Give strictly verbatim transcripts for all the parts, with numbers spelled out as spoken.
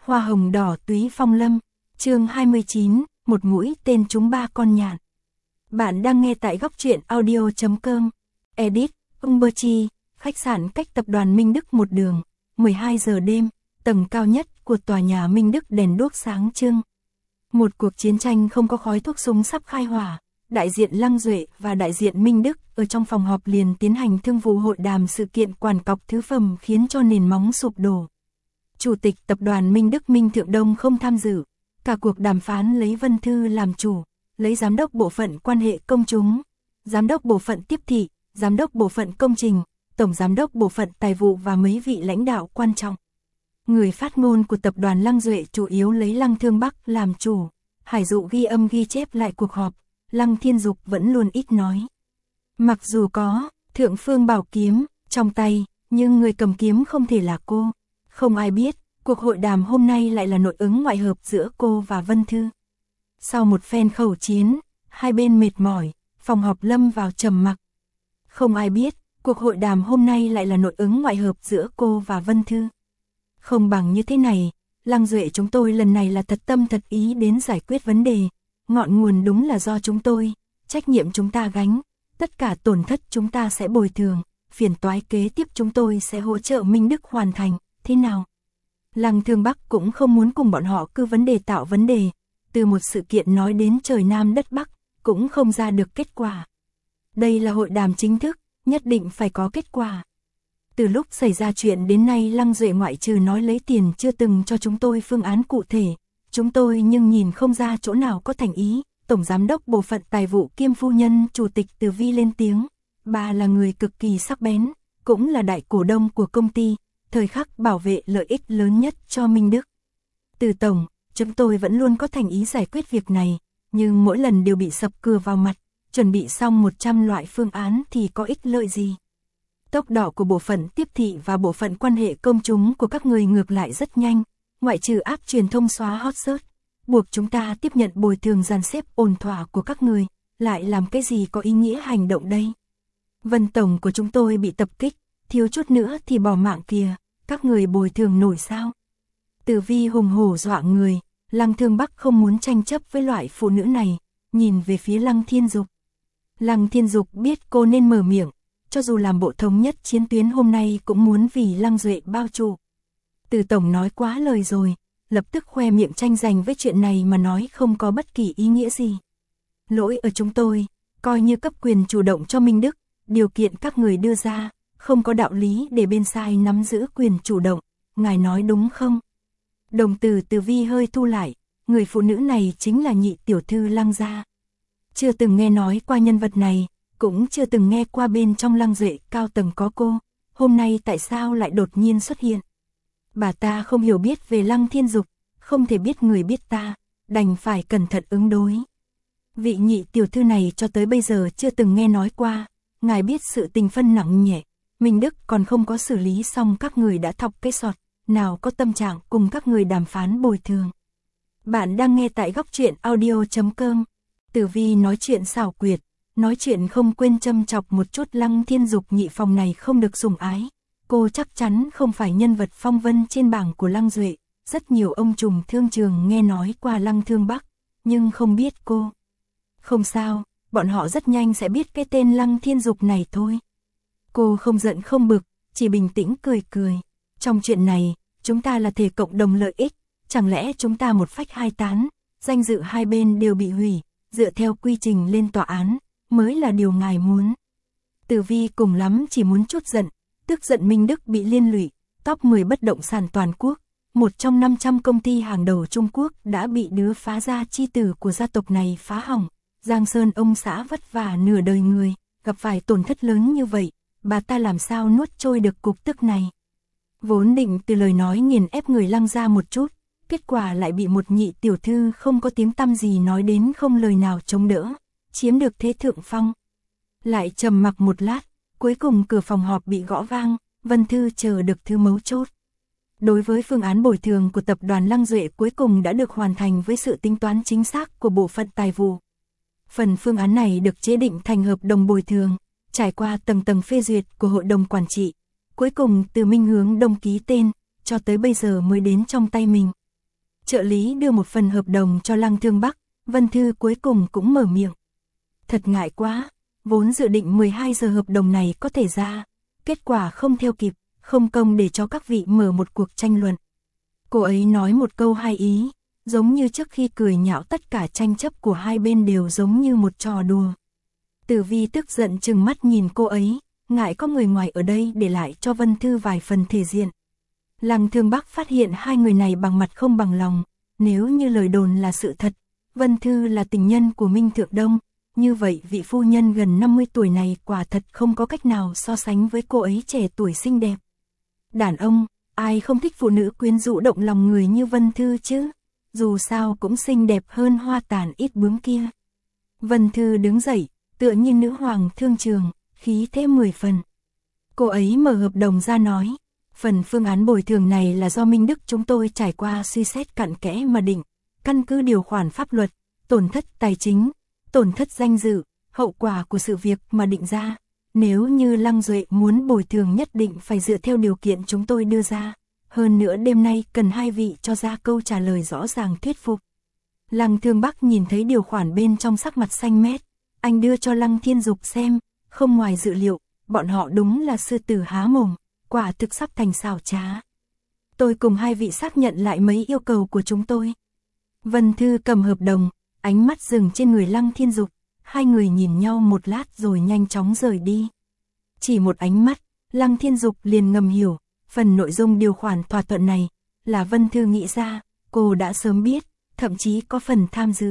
Hoa hồng đỏ túy phong lâm, chương hai mươi chín, một mũi tên trúng ba con nhạn. Bạn đang nghe tại góc truyện audio chấm com. Edit, Umberchi, khách sạn cách tập đoàn Minh Đức một đường, mười hai giờ đêm, tầng cao nhất của tòa nhà Minh Đức đèn đuốc sáng trưng. Một cuộc chiến tranh không có khói thuốc súng sắp khai hỏa, đại diện Lăng Duệ và đại diện Minh Đức ở trong phòng họp liền tiến hành thương vụ hội đàm sự kiện quản cọc thứ phẩm khiến cho nền móng sụp đổ. Chủ tịch tập đoàn Minh Đức Minh Thượng Đông không tham dự, cả cuộc đàm phán lấy Vân Thư làm chủ, lấy giám đốc bộ phận quan hệ công chúng, giám đốc bộ phận tiếp thị, giám đốc bộ phận công trình, tổng giám đốc bộ phận tài vụ và mấy vị lãnh đạo quan trọng. Người phát ngôn của tập đoàn Lăng Duệ chủ yếu lấy Lăng Thương Bắc làm chủ, Hải Dụ ghi âm ghi chép lại cuộc họp, Lăng Thiên Dục vẫn luôn ít nói. Mặc dù có Thượng Phương Bảo kiếm trong tay, nhưng người cầm kiếm không thể là cô. Không ai biết, cuộc hội đàm hôm nay lại là nội ứng ngoại hợp giữa cô và Vân Thư. Sau một phen khẩu chiến, hai bên mệt mỏi, phòng họp lâm vào trầm mặc. Không ai biết, cuộc hội đàm hôm nay lại là nội ứng ngoại hợp giữa cô và Vân Thư. Không bằng như thế này, Lăng Duệ chúng tôi lần này là thật tâm thật ý đến giải quyết vấn đề. Ngọn nguồn đúng là do chúng tôi, trách nhiệm chúng ta gánh, tất cả tổn thất chúng ta sẽ bồi thường, phiền toái kế tiếp chúng tôi sẽ hỗ trợ Minh Đức hoàn thành, thế nào? Lăng Thương Bắc cũng không muốn cùng bọn họ cứ vấn đề tạo vấn đề, từ một sự kiện nói đến trời Nam đất Bắc, cũng không ra được kết quả. Đây là hội đàm chính thức, nhất định phải có kết quả. Từ lúc xảy ra chuyện đến nay Lăng Duệ ngoại trừ nói lấy tiền chưa từng cho chúng tôi phương án cụ thể, chúng tôi nhưng nhìn không ra chỗ nào có thành ý. Tổng giám đốc bộ phận tài vụ kiêm phu nhân chủ tịch Từ Vi lên tiếng, bà là người cực kỳ sắc bén, cũng là đại cổ đông của công ty, thời khắc bảo vệ lợi ích lớn nhất cho Minh Đức. Từ tổng, chúng tôi vẫn luôn có thành ý giải quyết việc này, nhưng mỗi lần đều bị sập cửa vào mặt, chuẩn bị xong một trăm loại phương án thì có ích lợi gì. Tốc độ của bộ phận tiếp thị và bộ phận quan hệ công chúng của các người ngược lại rất nhanh, ngoại trừ áp truyền thông xóa hot search, buộc chúng ta tiếp nhận bồi thường dàn xếp ổn thỏa của các người, lại làm cái gì có ý nghĩa hành động đây. Vân tổng của chúng tôi bị tập kích, thiếu chút nữa thì bỏ mạng kìa, các người bồi thường nổi sao? Từ Vi hùng hổ dọa người, Lăng Thương Bắc không muốn tranh chấp với loại phụ nữ này, nhìn về phía Lăng Thiên Dục. Lăng Thiên Dục biết cô nên mở miệng, cho dù làm bộ thống nhất chiến tuyến hôm nay cũng muốn vì Lăng Duệ bao trụ. Từ tổng nói quá lời rồi, lập tức khoe miệng tranh giành với chuyện này mà nói không có bất kỳ ý nghĩa gì. Lỗi ở chúng tôi, coi như cấp quyền chủ động cho Minh Đức, điều kiện các người đưa ra, không có đạo lý để bên sai nắm giữ quyền chủ động, ngài nói đúng không? Đồng từ Từ Vi hơi thu lại, người phụ nữ này chính là nhị tiểu thư Lăng gia. Chưa từng nghe nói qua nhân vật này, cũng chưa từng nghe qua bên trong Lăng Duệ cao tầng có cô, hôm nay tại sao lại đột nhiên xuất hiện? Bà ta không hiểu biết về Lăng Thiên Dục, không thể biết người biết ta, đành phải cẩn thận ứng đối. Vị nhị tiểu thư này cho tới bây giờ chưa từng nghe nói qua, ngài biết sự tình phân nặng nhẹ, Minh Đức còn không có xử lý xong các người đã thọc cái sọt, nào có tâm trạng cùng các người đàm phán bồi thường. Bạn đang nghe tại góc truyện audio chấm com. Từ Vi nói chuyện xảo quyệt, nói chuyện không quên châm chọc một chút Lăng Thiên Dục nhị phòng này không được sủng ái. Cô chắc chắn không phải nhân vật phong vân trên bảng của Lăng Duệ, rất nhiều ông trùm thương trường nghe nói qua Lăng Thương Bắc, nhưng không biết cô. Không sao, bọn họ rất nhanh sẽ biết cái tên Lăng Thiên Dục này thôi. Cô không giận không bực, chỉ bình tĩnh cười cười. Trong chuyện này, chúng ta là thể cộng đồng lợi ích, chẳng lẽ chúng ta một phách hai tán, danh dự hai bên đều bị hủy, dựa theo quy trình lên tòa án, mới là điều ngài muốn. Từ Vi cùng lắm chỉ muốn chút giận. Tức giận Minh Đức bị liên lụy, top mười bất động sản toàn quốc, một trong năm trăm công ty hàng đầu Trung Quốc đã bị đứa phá gia chi tử của gia tộc này phá hỏng. Giang Sơn ông xã vất vả nửa đời người, gặp phải tổn thất lớn như vậy, bà ta làm sao nuốt trôi được cục tức này. Vốn định từ lời nói nghiền ép người Lăng ra một chút, kết quả lại bị một nhị tiểu thư không có tiếng tăm gì nói đến không lời nào chống đỡ, chiếm được thế thượng phong. Lại trầm mặc một lát. Cuối cùng cửa phòng họp bị gõ vang, Vân Thư chờ được thứ mấu chốt. Đối với phương án bồi thường của tập đoàn Lăng Duệ cuối cùng đã được hoàn thành với sự tính toán chính xác của bộ phận tài vụ. Phần phương án này được chế định thành hợp đồng bồi thường, trải qua tầng tầng phê duyệt của hội đồng quản trị. Cuối cùng từ Minh Hướng Đông ký tên, cho tới bây giờ mới đến trong tay mình. Trợ lý đưa một phần hợp đồng cho Lăng Thương Bắc, Vân Thư cuối cùng cũng mở miệng. Thật ngại quá, vốn dự định mười hai giờ hợp đồng này có thể ra, kết quả không theo kịp, không công để cho các vị mở một cuộc tranh luận. Cô ấy nói một câu hai ý, giống như trước khi cười nhạo tất cả tranh chấp của hai bên đều giống như một trò đùa. Tử Vi tức giận trừng mắt nhìn cô ấy, ngại có người ngoài ở đây để lại cho Vân Thư vài phần thể diện. Lăng Thương Bắc phát hiện hai người này bằng mặt không bằng lòng, nếu như lời đồn là sự thật, Vân Thư là tình nhân của Minh Thượng Đông, như vậy vị phu nhân gần năm mươi tuổi này quả thật không có cách nào so sánh với cô ấy trẻ tuổi xinh đẹp. Đàn ông, ai không thích phụ nữ quyến rũ động lòng người như Vân Thư chứ, dù sao cũng xinh đẹp hơn hoa tàn ít bướm kia. Vân Thư đứng dậy, tựa như nữ hoàng thương trường, khí thế mười phần. Cô ấy mở hợp đồng ra nói, phần phương án bồi thường này là do Minh Đức chúng tôi trải qua suy xét cặn kẽ mà định, căn cứ điều khoản pháp luật, tổn thất tài chính, tổn thất danh dự, hậu quả của sự việc mà định ra. Nếu như Lăng Duệ muốn bồi thường nhất định phải dựa theo điều kiện chúng tôi đưa ra. Hơn nữa đêm nay cần hai vị cho ra câu trả lời rõ ràng thuyết phục. Lăng Thương Bắc nhìn thấy điều khoản bên trong sắc mặt xanh mét. Anh đưa cho Lăng Thiên Dục xem, không ngoài dự liệu, bọn họ đúng là sư tử há mồm, quả thực sắp thành xảo trá. Tôi cùng hai vị xác nhận lại mấy yêu cầu của chúng tôi. Vân Thư cầm hợp đồng, ánh mắt dừng trên người Lăng Thiên Dục. Hai người nhìn nhau một lát rồi nhanh chóng rời đi. Chỉ một ánh mắt, Lăng Thiên Dục liền ngầm hiểu, phần nội dung điều khoản thỏa thuận này là Vân Thư nghĩ ra, cô đã sớm biết, thậm chí có phần tham dự.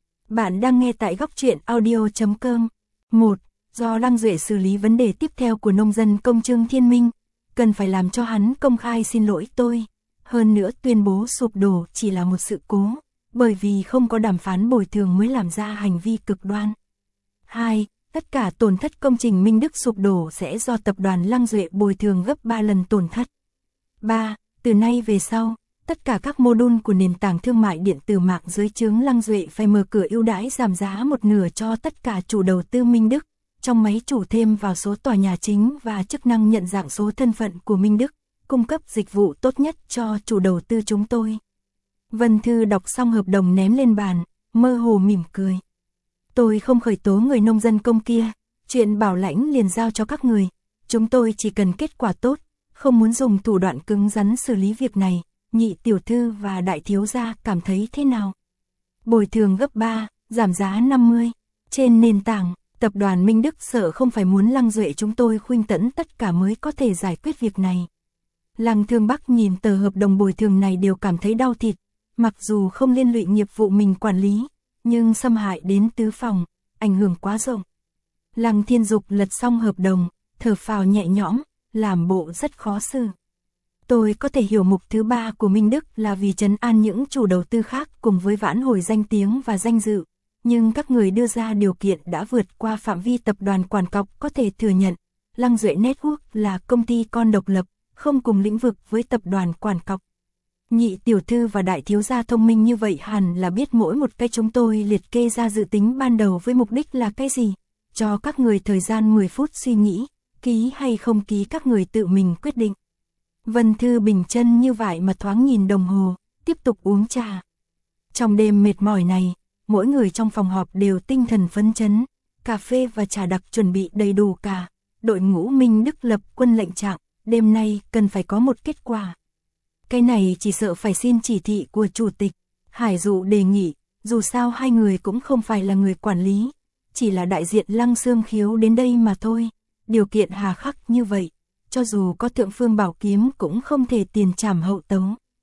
Bạn đang nghe tại góc truyện audio chấm com. một. Do Lăng Duệ xử lý vấn đề tiếp theo của nông dân công Trương Thiên Minh, cần phải làm cho hắn công khai xin lỗi tôi. Hơn nữa tuyên bố sụp đổ chỉ là một sự cố, bởi vì không có đàm phán bồi thường mới làm ra hành vi cực đoan. hai. Tất cả tổn thất công trình Minh Đức sụp đổ sẽ do tập đoàn Lăng Duệ bồi thường gấp ba lần tổn thất. ba. Từ nay về sau, tất cả các mô-đun của nền tảng thương mại điện tử mạng dưới trướng Lăng Duệ phải mở cửa ưu đãi giảm giá một nửa cho tất cả chủ đầu tư Minh Đức, trong máy chủ thêm vào số tòa nhà chính và chức năng nhận dạng số thân phận của Minh Đức, cung cấp dịch vụ tốt nhất cho chủ đầu tư chúng tôi. Vân Thư đọc xong hợp đồng ném lên bàn, mơ hồ mỉm cười. Tôi không khởi tố người nông dân công kia, chuyện bảo lãnh liền giao cho các người, chúng tôi chỉ cần kết quả tốt, không muốn dùng thủ đoạn cứng rắn xử lý việc này. Nhị tiểu thư và đại thiếu gia cảm thấy thế nào? Bồi thường gấp ba, giảm giá năm mươi. Trên nền tảng, tập đoàn Minh Đức sợ không phải muốn Lăng Duệ chúng tôi khuynh tẫn tất cả mới có thể giải quyết việc này. Lăng Thương Bắc nhìn tờ hợp đồng bồi thường này đều cảm thấy đau thịt, mặc dù không liên lụy nghiệp vụ mình quản lý, nhưng xâm hại đến tứ phòng, ảnh hưởng quá rộng. Lăng Thiên Dục lật xong hợp đồng, thở phào nhẹ nhõm, làm bộ rất khó xử. Tôi có thể hiểu mục thứ ba của Minh Đức là vì trấn an những chủ đầu tư khác cùng với vãn hồi danh tiếng và danh dự, nhưng các người đưa ra điều kiện đã vượt qua phạm vi tập đoàn Quản Cọc có thể thừa nhận. Lăng Duệ Network là công ty con độc lập, không cùng lĩnh vực với tập đoàn Quản Cọc. Nhị tiểu thư và đại thiếu gia thông minh như vậy hẳn là biết mỗi một cái chúng tôi liệt kê ra dự tính ban đầu với mục đích là cái gì, cho các người thời gian mười phút suy nghĩ, ký hay không ký các người tự mình quyết định. Vân Thư bình chân như vậy mà thoáng nhìn đồng hồ, tiếp tục uống trà. Trong đêm mệt mỏi này, mỗi người trong phòng họp đều tinh thần phấn chấn, cà phê và trà đặc chuẩn bị đầy đủ cả. Đội ngũ Minh Đức lập quân lệnh trạng, đêm nay cần phải có một kết quả. Cái này chỉ sợ phải xin chỉ thị của chủ tịch. Hải Dụ đề nghị, dù sao hai người cũng không phải là người quản lý, chỉ là đại diện Lăng Xương Khiếu đến đây mà thôi. Điều kiện hà khắc như vậy, cho dù có thượng phương bảo kiếm cũng không thể tiền trảm hậu tấu.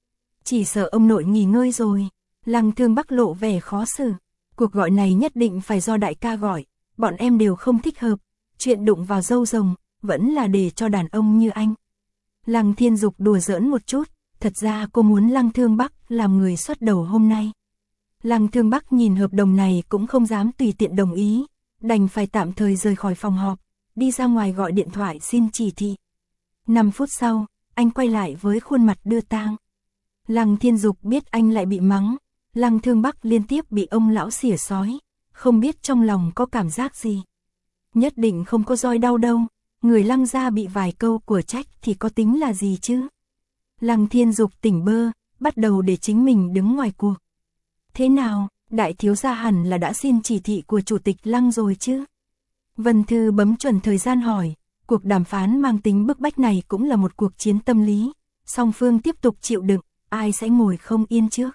Chỉ sợ ông nội nghỉ ngơi rồi. Lăng Thương Bắc lộ vẻ khó xử. Cuộc gọi này nhất định phải do đại ca gọi, bọn em đều không thích hợp. Chuyện đụng vào dâu rồng, vẫn là để cho đàn ông như anh. Lăng Thiên Dục đùa giỡn một chút, thật ra cô muốn Lăng Thương Bắc làm người xuất đầu hôm nay. Lăng Thương Bắc nhìn hợp đồng này cũng không dám tùy tiện đồng ý, đành phải tạm thời rời khỏi phòng họp, đi ra ngoài gọi điện thoại xin chỉ thị. năm phút sau, anh quay lại với khuôn mặt đưa tang. Lăng Thiên Dục biết anh lại bị mắng, Lăng Thương Bắc liên tiếp bị ông lão xỉa xói, không biết trong lòng có cảm giác gì. Nhất định không có roi đau đâu, người Lăng gia bị vài câu của trách thì có tính là gì chứ. Lăng Thiên Dục tỉnh bơ, bắt đầu để chính mình đứng ngoài cuộc. Thế nào, đại thiếu gia hẳn là đã xin chỉ thị của chủ tịch Lăng rồi chứ? Vân Thư bấm chuẩn thời gian hỏi, cuộc đàm phán mang tính bức bách này cũng là một cuộc chiến tâm lý, song phương tiếp tục chịu đựng, ai sẽ ngồi không yên trước.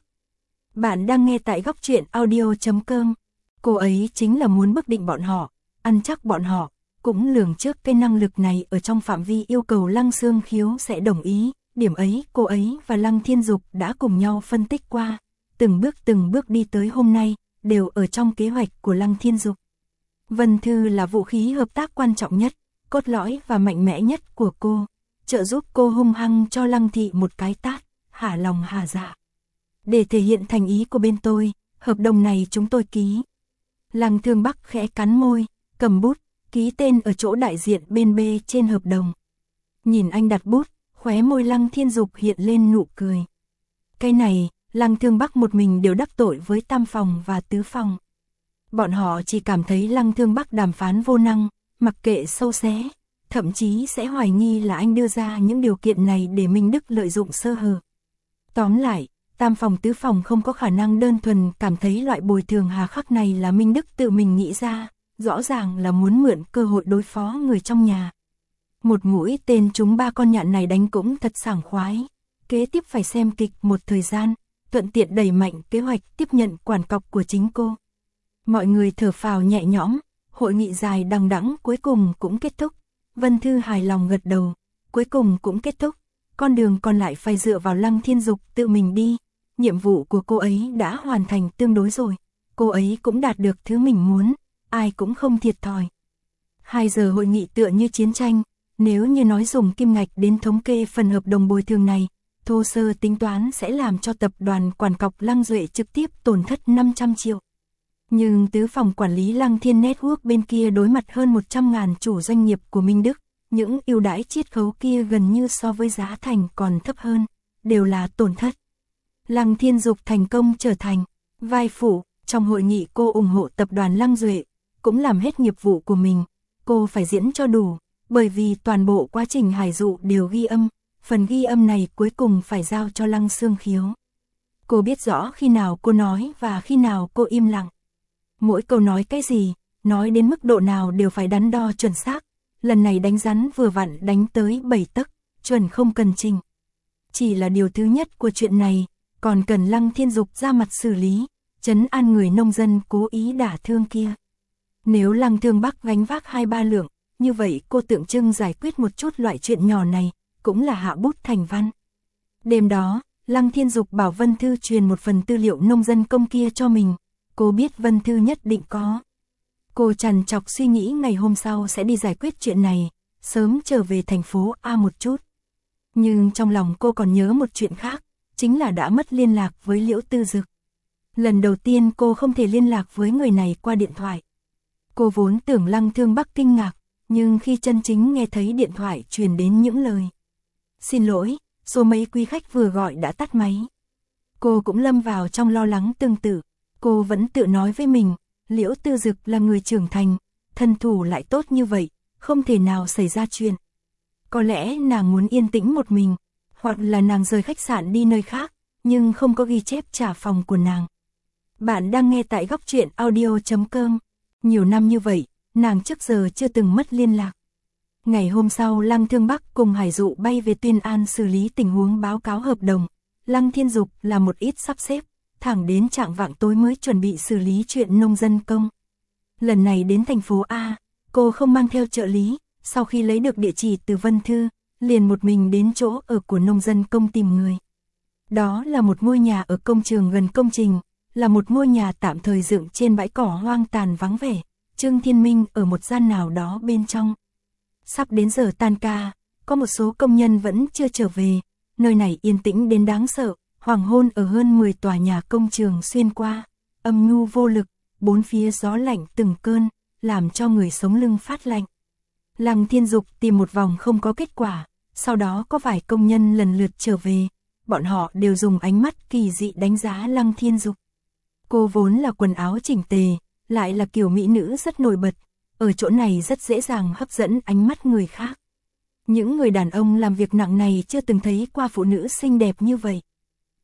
Bạn đang nghe tại góc truyện audio chấm com. Cô ấy chính là muốn bức định bọn họ, ăn chắc bọn họ, cũng lường trước cái năng lực này ở trong phạm vi yêu cầu Lăng Xương Khiếu sẽ đồng ý. Điểm ấy cô ấy và Lăng Thiên Dục đã cùng nhau phân tích qua, từng bước từng bước đi tới hôm nay, đều ở trong kế hoạch của Lăng Thiên Dục. Vân Thư là vũ khí hợp tác quan trọng nhất, cốt lõi và mạnh mẽ nhất của cô, trợ giúp cô hung hăng cho Lăng Thị một cái tát, hả lòng hả dạ. Để thể hiện thành ý của bên tôi, hợp đồng này chúng tôi ký. Lăng Thương Bắc khẽ cắn môi, cầm bút, ký tên ở chỗ đại diện bên B trên hợp đồng. Nhìn anh đặt bút, khóe môi Lăng Thiên Dục hiện lên nụ cười. Cái này, Lăng Thương Bắc một mình đều đắc tội với tam phòng và tứ phòng. Bọn họ chỉ cảm thấy Lăng Thương Bắc đàm phán vô năng, mặc kệ sâu xé, thậm chí sẽ hoài nghi là anh đưa ra những điều kiện này để Minh Đức lợi dụng sơ hở. Tóm lại, tam phòng tứ phòng không có khả năng đơn thuần cảm thấy loại bồi thường hà khắc này là Minh Đức tự mình nghĩ ra, rõ ràng là muốn mượn cơ hội đối phó người trong nhà. Một mũi tên trúng ba con nhạn này đánh cũng thật sảng khoái. Kế tiếp phải xem kịch một thời gian, thuận tiện đẩy mạnh kế hoạch tiếp nhận quản cọc của chính cô. Mọi người thở phào nhẹ nhõm, hội nghị dài đằng đẵng cuối cùng cũng kết thúc. Vân Thư hài lòng gật đầu, cuối cùng cũng kết thúc. Con đường còn lại phải dựa vào Lăng Thiên Dục tự mình đi. Nhiệm vụ của cô ấy đã hoàn thành tương đối rồi. Cô ấy cũng đạt được thứ mình muốn, ai cũng không thiệt thòi. Hai giờ hội nghị tựa như chiến tranh. Nếu như nói dùng kim ngạch đến thống kê phần hợp đồng bồi thường này, thô sơ tính toán sẽ làm cho tập đoàn quản cọc Lăng Duệ trực tiếp tổn thất năm trăm triệu. Nhưng tứ phòng quản lý Lăng Thiên Network bên kia đối mặt hơn một trăm ngàn chủ doanh nghiệp của Minh Đức, những ưu đãi chiết khấu kia gần như so với giá thành còn thấp hơn, đều là tổn thất. Lăng Thiên Dục thành công trở thành vai phụ, trong hội nghị cô ủng hộ tập đoàn Lăng Duệ, cũng làm hết nghiệp vụ của mình, cô phải diễn cho đủ. Bởi vì toàn bộ quá trình hải dụ đều ghi âm, phần ghi âm này cuối cùng phải giao cho Lăng Xương Khiếu. Cô biết rõ khi nào cô nói và khi nào cô im lặng. Mỗi câu nói cái gì, nói đến mức độ nào đều phải đắn đo chuẩn xác. Lần này đánh rắn vừa vặn đánh tới bảy tấc, chuẩn không cần trình. Chỉ là điều thứ nhất của chuyện này, còn cần Lăng Thiên Dục ra mặt xử lý, trấn an người nông dân cố ý đả thương kia. Nếu Lăng Thương Bắc gánh vác hai ba lượng, như vậy cô tượng trưng giải quyết một chút loại chuyện nhỏ này, cũng là hạ bút thành văn. Đêm đó, Lăng Thiên Dục bảo Vân Thư truyền một phần tư liệu nông dân công kia cho mình, cô biết Vân Thư nhất định có. Cô trằn trọc suy nghĩ ngày hôm sau sẽ đi giải quyết chuyện này, sớm trở về thành phố A một chút. Nhưng trong lòng cô còn nhớ một chuyện khác, chính là đã mất liên lạc với Liễu Tư Dực. Lần đầu tiên cô không thể liên lạc với người này qua điện thoại. Cô vốn tưởng Lăng Thương Bắc kinh ngạc, nhưng khi chân chính nghe thấy điện thoại truyền đến những lời xin lỗi, số mấy quý khách vừa gọi đã tắt máy. Cô cũng lâm vào trong lo lắng tương tự, cô vẫn tự nói với mình, Liễu Tư Dực là người trưởng thành, thân thủ lại tốt như vậy, không thể nào xảy ra chuyện. Có lẽ nàng muốn yên tĩnh một mình, hoặc là nàng rời khách sạn đi nơi khác, nhưng không có ghi chép trả phòng của nàng. Bạn đang nghe tại góc truyện audio chấm com. Nhiều năm như vậy, nàng trước giờ chưa từng mất liên lạc. Ngày hôm sau Lăng Thương Bắc cùng Hải Dụ bay về Tuyên An xử lý tình huống báo cáo hợp đồng. Lăng Thiên Dục là một ít sắp xếp, thẳng đến trạng vạng tối mới chuẩn bị xử lý chuyện nông dân công. Lần này đến thành phố A, cô không mang theo trợ lý, sau khi lấy được địa chỉ từ Vân Thư, liền một mình đến chỗ ở của nông dân công tìm người. Đó là một ngôi nhà ở công trường gần công trình, là một ngôi nhà tạm thời dựng trên bãi cỏ hoang tàn vắng vẻ. Trương Thiên Minh ở một gian nào đó bên trong. Sắp đến giờ tan ca, có một số công nhân vẫn chưa trở về, nơi này yên tĩnh đến đáng sợ, hoàng hôn ở hơn mười tòa nhà công trường xuyên qua, âm nhu vô lực, bốn phía gió lạnh từng cơn, làm cho người sống lưng phát lạnh. Lăng Thiên Dục tìm một vòng không có kết quả, sau đó có vài công nhân lần lượt trở về, bọn họ đều dùng ánh mắt kỳ dị đánh giá Lăng Thiên Dục. Cô vốn là quần áo chỉnh tề, lại là kiểu mỹ nữ rất nổi bật, ở chỗ này rất dễ dàng hấp dẫn ánh mắt người khác. Những người đàn ông làm việc nặng này chưa từng thấy qua phụ nữ xinh đẹp như vậy.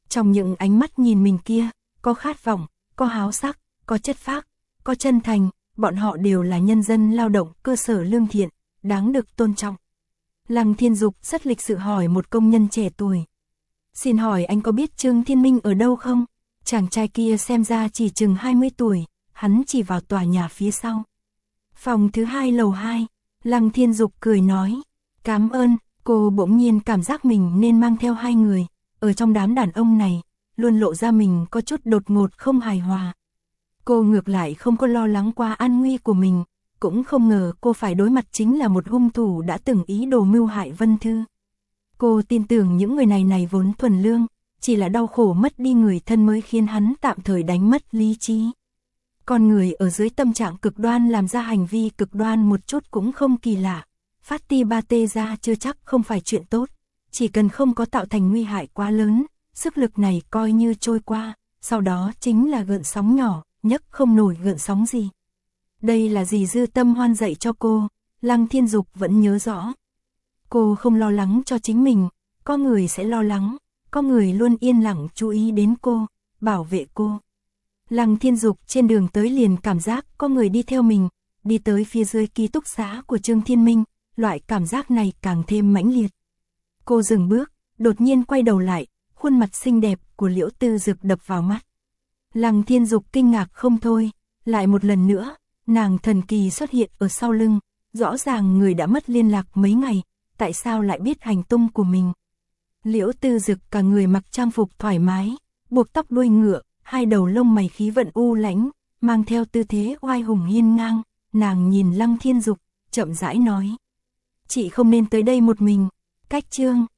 Trong những ánh mắt nhìn mình kia, có khát vọng, có háo sắc, có chất phác, có chân thành, bọn họ đều là nhân dân lao động cơ sở lương thiện, đáng được tôn trọng. Lăng Thiên Dục rất lịch sự hỏi một công nhân trẻ tuổi. Xin hỏi anh có biết Trương Thiên Minh ở đâu không? Chàng trai kia xem ra chỉ chừng hai mươi tuổi, hắn chỉ vào tòa nhà phía sau. Phòng thứ hai lầu hai, Lăng Thiên Dục cười nói. Cảm ơn, cô bỗng nhiên cảm giác mình nên mang theo hai người. Ở trong đám đàn ông này, luôn lộ ra mình có chút đột ngột không hài hòa. Cô ngược lại không có lo lắng qua an nguy của mình, cũng không ngờ cô phải đối mặt chính là một hung thủ đã từng ý đồ mưu hại Vân Thư. Cô tin tưởng những người này này vốn thuần lương, chỉ là đau khổ mất đi người thân mới khiến hắn tạm thời đánh mất lý trí. Con người ở dưới tâm trạng cực đoan làm ra hành vi cực đoan một chút cũng không kỳ lạ. Phát ti ba tê ra chưa chắc không phải chuyện tốt, chỉ cần không có tạo thành nguy hại quá lớn, sức lực này coi như trôi qua, sau đó chính là gợn sóng nhỏ, nhấc không nổi gợn sóng gì. Đây là gì Dư Tâm Hoan dạy cho cô, Lăng Thiên Dục vẫn nhớ rõ. Cô không lo lắng cho chính mình, có người sẽ lo lắng, có người luôn yên lặng chú ý đến cô, bảo vệ cô. Lăng Thiên Dục trên đường tới liền cảm giác có người đi theo mình, đi tới phía dưới ký túc xá của Trương Thiên Minh, loại cảm giác này càng thêm mãnh liệt. Cô dừng bước, đột nhiên quay đầu lại, khuôn mặt xinh đẹp của Liễu Tư Dực đập vào mắt. Lăng Thiên Dục kinh ngạc không thôi, lại một lần nữa, nàng thần kỳ xuất hiện ở sau lưng, rõ ràng người đã mất liên lạc mấy ngày, tại sao lại biết hành tung của mình. Liễu Tư Dực cả người mặc trang phục thoải mái, buộc tóc đuôi ngựa, hai đầu lông mày khí vận u lãnh, mang theo tư thế oai hùng hiên ngang, nàng nhìn Lăng Thiên Dục, chậm rãi nói. Chị không nên tới đây một mình, cách Trương